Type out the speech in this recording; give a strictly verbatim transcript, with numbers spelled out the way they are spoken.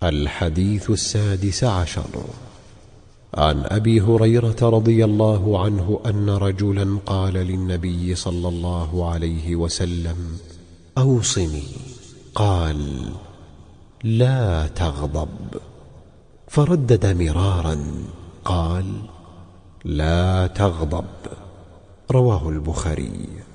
الحديث السادس عشر. عن أبي هريرة رضي الله عنه أن رجلا قال للنبي صلى الله عليه وسلم: أوصني. قال: لا تغضب. فردد مرارا قال: لا تغضب. رواه البخاري.